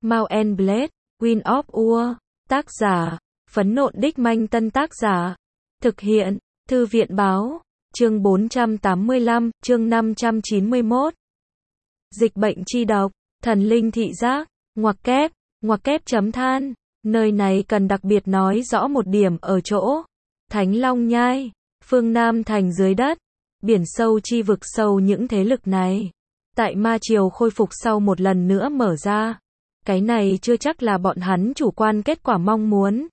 Mount and Blade, Wind of Ur. Tác giả, Phấn Nộn Đích Manh. Tân tác giả, thực hiện, Thư viện Báo. Chương 485, chương 591. Dịch bệnh chi độc, thần linh thị giác, ngoặc kép chấm than. Nơi này cần đặc biệt nói rõ một điểm ở chỗ Thánh Long Nhai, phương Nam thành dưới đất, biển sâu chi vực sâu. Những thế lực này tại ma triều khôi phục sau một lần nữa mở ra. Cái này chưa chắc là bọn hắn chủ quan kết quả mong muốn,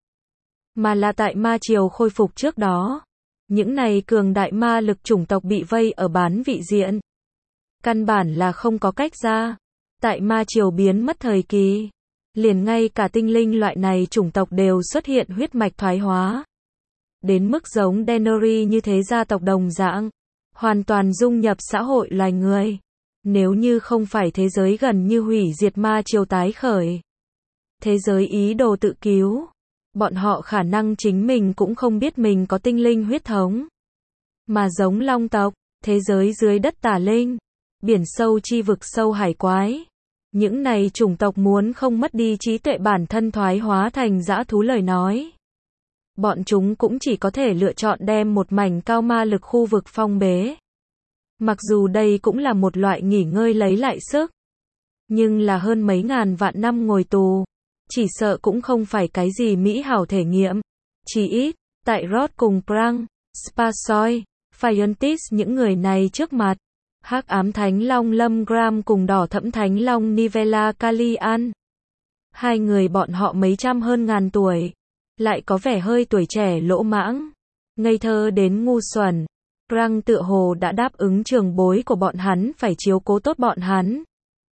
mà là tại ma triều khôi phục trước đó, những này cường đại ma lực chủng tộc bị vây ở bán vị diện, căn bản là không có cách ra. Tại ma triều biến mất thời kỳ, liền ngay cả tinh linh loại này chủng tộc đều xuất hiện huyết mạch thoái hóa, đến mức giống Denori như thế gia tộc đồng dạng, hoàn toàn dung nhập xã hội loài người. Nếu như không phải thế giới gần như hủy diệt ma triều tái khởi, thế giới ý đồ tự cứu, bọn họ khả năng chính mình cũng không biết mình có tinh linh huyết thống. Mà giống long tộc, thế giới dưới đất tà linh, biển sâu chi vực sâu hải quái, những này chủng tộc muốn không mất đi trí tuệ bản thân thoái hóa thành dã thú lời nói, bọn chúng cũng chỉ có thể lựa chọn đem một mảnh cao ma lực khu vực phong bế. Mặc dù đây cũng là một loại nghỉ ngơi lấy lại sức, nhưng là hơn mấy ngàn vạn năm ngồi tù, chỉ sợ cũng không phải cái gì mỹ hảo thể nghiệm. Chỉ ít, tại Rod cùng Prang, Spasoy, Phiontis những người này trước mặt, hắc ám thánh long Lâm Gram cùng đỏ thẫm thánh long Nivella Kalian. Hai người bọn họ mấy trăm hơn ngàn tuổi, lại có vẻ hơi tuổi trẻ lỗ mãng, ngây thơ đến ngu xuẩn. Prang tựa hồ đã đáp ứng trường bối của bọn hắn phải chiếu cố tốt bọn hắn,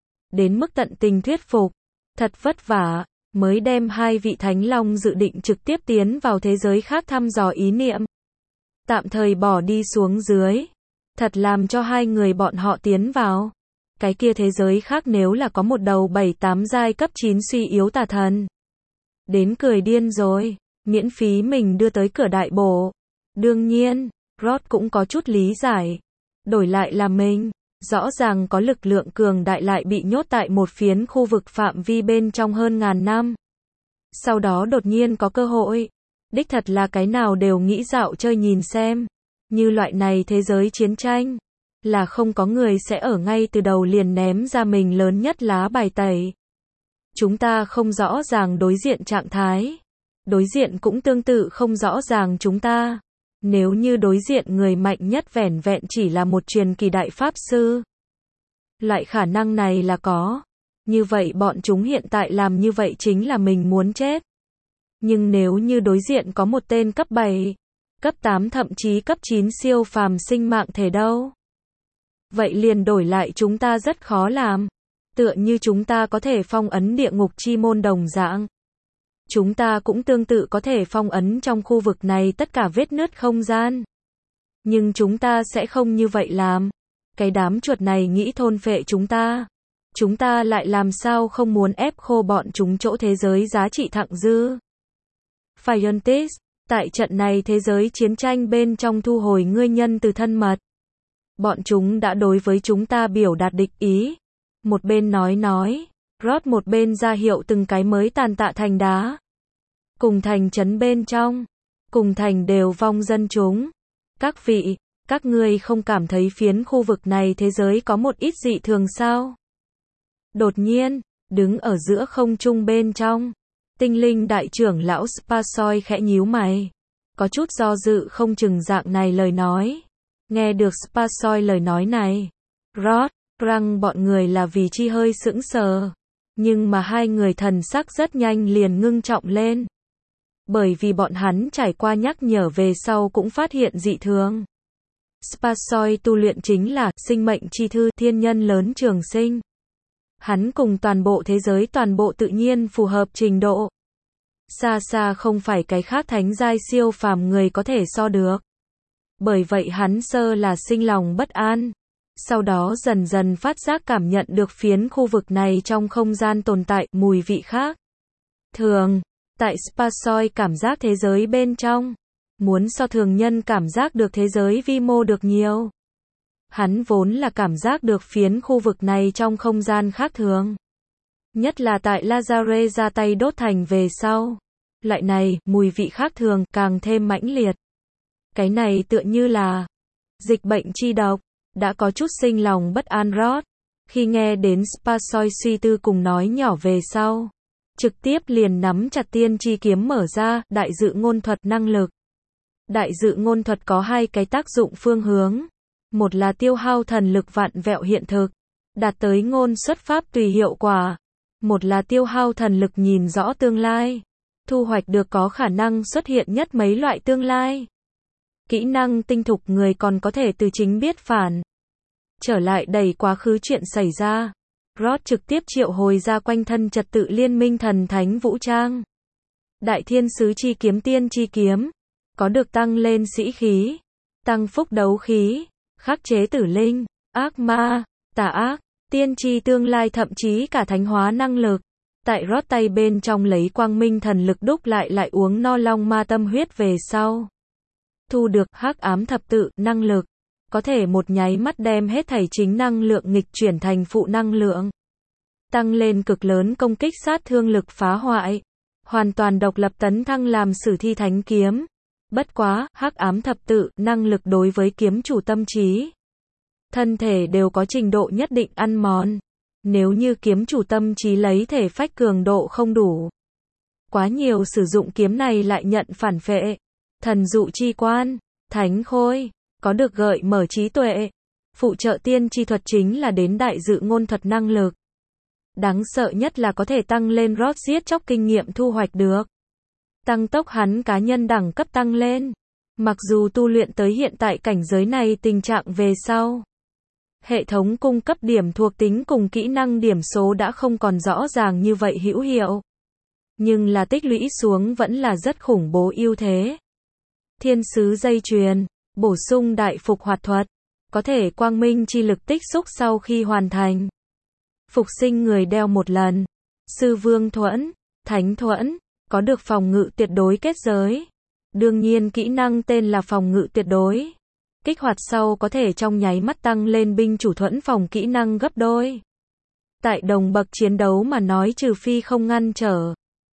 đến mức tận tình thuyết phục, thật vất vả, mới đem hai vị thánh long dự định trực tiếp tiến vào thế giới khác thăm dò ý niệm, tạm thời bỏ đi xuống dưới, thật làm cho hai người bọn họ tiến vào. Cái kia thế giới khác nếu là có một đầu 7-8 giai cấp 9 suy yếu tà thần, đến cười điên rồi, miễn phí mình đưa tới cửa đại bổ. Đương nhiên, Rod cũng có chút lý giải, đổi lại là mình, rõ ràng có lực lượng cường đại lại bị nhốt tại một phiến khu vực phạm vi bên trong hơn ngàn năm. Sau đó đột nhiên có cơ hội, đích thật là cái nào đều nghĩ dạo chơi nhìn xem. Như loại này thế giới chiến tranh, là không có người sẽ ở ngay từ đầu liền ném ra mình lớn nhất lá bài tẩy. Chúng ta không rõ ràng đối diện trạng thái, đối diện cũng tương tự không rõ ràng chúng ta. Nếu như đối diện người mạnh nhất vẻn vẹn chỉ là một truyền kỳ đại pháp sư, loại khả năng này là có, như vậy bọn chúng hiện tại làm như vậy chính là mình muốn chết. Nhưng nếu như đối diện có một tên cấp 7, cấp 8 thậm chí cấp 9 siêu phàm sinh mạng thể đâu, vậy liền đổi lại chúng ta rất khó làm, tựa như chúng ta có thể phong ấn địa ngục chi môn đồng dạng. Chúng ta cũng tương tự có thể phong ấn trong khu vực này tất cả vết nứt không gian. Nhưng chúng ta sẽ không như vậy làm. Cái đám chuột này nghĩ thôn phệ chúng ta lại làm sao không muốn ép khô bọn chúng chỗ thế giới giá trị thặng dư. Phiontis, tại trận này thế giới chiến tranh bên trong thu hồi ngươi nhân từ thân mật. Bọn chúng đã đối với chúng ta biểu đạt địch ý. Một bên nói, Rod một bên ra hiệu từng cái mới tàn tạ thành đá. Cùng thành trấn bên trong, cùng thành đều vong dân chúng. Các vị, các ngươi không cảm thấy phiến khu vực này thế giới có một ít dị thường sao? Đột nhiên, đứng ở giữa không trung bên trong, tinh linh đại trưởng lão Spasoy khẽ nhíu mày, có chút do dự không chừng dạng này lời nói. Nghe được Spasoy lời nói này, Rod, Prang bọn người là vì chi hơi sững sờ. Nhưng mà hai người thần sắc rất nhanh liền ngưng trọng lên. Bởi vì bọn hắn trải qua nhắc nhở về sau cũng phát hiện dị thường. Spasoy tu luyện chính là sinh mệnh chi thư thiên nhân lớn trường sinh. Hắn cùng toàn bộ thế giới toàn bộ tự nhiên phù hợp trình độ. Xa xa không phải cái khác thánh giai siêu phàm người có thể so được. Bởi vậy hắn sơ là sinh lòng bất an. Sau đó dần dần phát giác cảm nhận được phiến khu vực này trong không gian tồn tại mùi vị khác thường. Tại Spasoy cảm giác thế giới bên trong, muốn so thường nhân cảm giác được thế giới vi mô được nhiều. Hắn vốn là cảm giác được phiến khu vực này trong không gian khác thường. Nhất là tại Lazare ra tay đốt thành về sau. Loại này, mùi vị khác thường, càng thêm mãnh liệt. Cái này tựa như là dịch bệnh chi độc. Đã có chút sinh lòng bất an Rod. Khi nghe đến Sparsoi suy tư cùng nói nhỏ về sau. Trực tiếp liền nắm chặt tiên chi kiếm mở ra, đại dự ngôn thuật năng lực. Đại dự ngôn thuật có hai cái tác dụng phương hướng. Một là tiêu hao thần lực vạn vẹo hiện thực, đạt tới ngôn xuất pháp tùy hiệu quả. Một là tiêu hao thần lực nhìn rõ tương lai, thu hoạch được có khả năng xuất hiện nhất mấy loại tương lai. Kỹ năng tinh thục người còn có thể từ chính biết phản. Trở lại đẩy quá khứ chuyện xảy ra. Rod trực tiếp triệu hồi ra quanh thân trật tự liên minh thần thánh vũ trang. Đại thiên sứ chi kiếm tiên chi kiếm. Có được tăng lên sĩ khí, tăng phúc đấu khí, khắc chế tử linh, ác ma, tà ác, tiên tri tương lai thậm chí cả thánh hóa năng lực. Tại Rod tay bên trong lấy quang minh thần lực đúc lại uống no long ma tâm huyết về sau. Thu được hắc ám thập tự năng lực. Có thể một nháy mắt đem hết thảy chính năng lượng nghịch chuyển thành phụ năng lượng. Tăng lên cực lớn công kích sát thương lực phá hoại. Hoàn toàn độc lập tấn thăng làm sử thi thánh kiếm. Bất quá, hắc ám thập tự, năng lực đối với kiếm chủ tâm trí. Thân thể đều có trình độ nhất định ăn mòn. Nếu như kiếm chủ tâm trí lấy thể phách cường độ không đủ. Quá nhiều sử dụng kiếm này lại nhận phản phệ. Thần dụ chi quan, thánh khôi, có được gợi mở trí tuệ. Phụ trợ tiên tri thuật chính là đến đại dự ngôn thuật năng lực. Đáng sợ nhất là có thể tăng lên Rod giết chóc kinh nghiệm thu hoạch được. Tăng tốc hắn cá nhân đẳng cấp tăng lên. Mặc dù tu luyện tới hiện tại cảnh giới này tình trạng về sau. Hệ thống cung cấp điểm thuộc tính cùng kỹ năng điểm số đã không còn rõ ràng như vậy hữu hiệu. Nhưng là tích lũy xuống vẫn là rất khủng bố ưu thế. Thiên sứ dây chuyền, bổ sung đại phục hoạt thuật. Có thể quang minh chi lực tích xúc sau khi hoàn thành. Phục sinh người đeo một lần. Sư vương thuẫn, thánh thuẫn. Có được phòng ngự tuyệt đối kết giới. Đương nhiên kỹ năng tên là phòng ngự tuyệt đối. Kích hoạt sau có thể trong nháy mắt tăng lên binh chủ thuẫn phòng kỹ năng gấp đôi. Tại đồng bậc chiến đấu mà nói trừ phi không ngăn trở.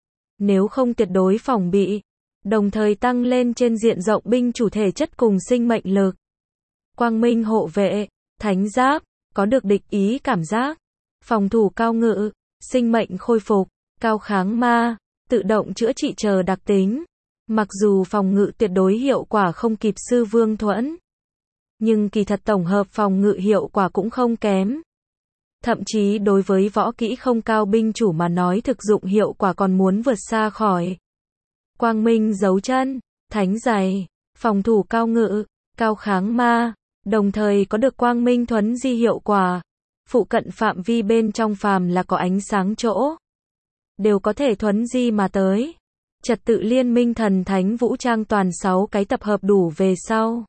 Nếu không tuyệt đối phòng bị. Đồng thời tăng lên trên diện rộng binh chủ thể chất cùng sinh mệnh lực. Quang minh hộ vệ, thánh giáp, có được địch ý cảm giác. Phòng thủ cao ngự, sinh mệnh khôi phục, cao kháng ma. Tự động chữa trị chờ đặc tính. Mặc dù phòng ngự tuyệt đối hiệu quả không kịp sư vương thuẫn. Nhưng kỳ thật tổng hợp phòng ngự hiệu quả cũng không kém. Thậm chí đối với võ kỹ không cao binh chủ mà nói thực dụng hiệu quả còn muốn vượt xa khỏi. Quang minh dấu chân, thánh giày, phòng thủ cao ngự, cao kháng ma. Đồng thời có được quang minh thuấn di hiệu quả. Phụ cận phạm vi bên trong phàm là có ánh sáng chỗ. Đều có thể thuấn di mà tới. Trật tự liên minh thần thánh vũ trang toàn 6 cái tập hợp đủ về sau.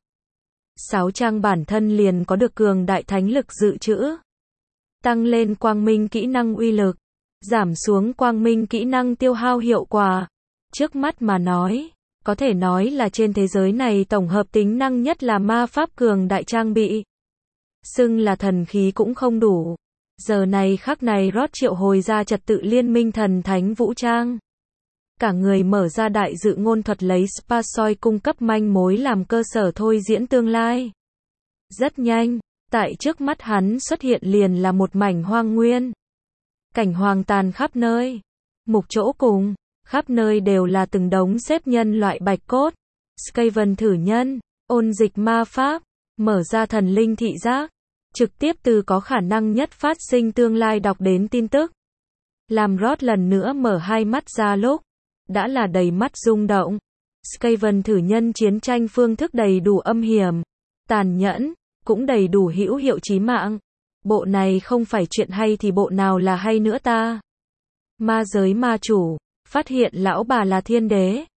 6 trang bản thân liền có được cường đại thánh lực dự trữ. Tăng lên quang minh kỹ năng uy lực. Giảm xuống quang minh kỹ năng tiêu hao hiệu quả. Trước mắt mà nói, có thể nói là trên thế giới này tổng hợp tính năng nhất là ma pháp cường đại trang bị. Xưng là thần khí cũng không đủ. Giờ này khắc này Rod triệu hồi ra trật tự liên minh thần thánh vũ trang. Cả người mở ra đại dự ngôn thuật lấy Sparsoi cung cấp manh mối làm cơ sở thôi diễn tương lai. Rất nhanh, tại trước mắt hắn xuất hiện liền là một mảnh hoang nguyên. Cảnh hoang tàn khắp nơi. Mục chỗ cùng, khắp nơi đều là từng đống xếp nhân loại bạch cốt. Skaven thử nhân, ôn dịch ma pháp, mở ra thần linh thị giác. Trực tiếp từ có khả năng nhất phát sinh tương lai đọc đến tin tức. Làm Rod lần nữa mở hai mắt ra lúc. Đã là đầy mắt rung động. Skaven thử nhân chiến tranh phương thức đầy đủ âm hiểm, tàn nhẫn, cũng đầy đủ hữu hiệu chí mạng. Bộ này không phải chuyện hay thì bộ nào là hay nữa ta. Ma giới ma chủ, phát hiện lão bà là thiên đế.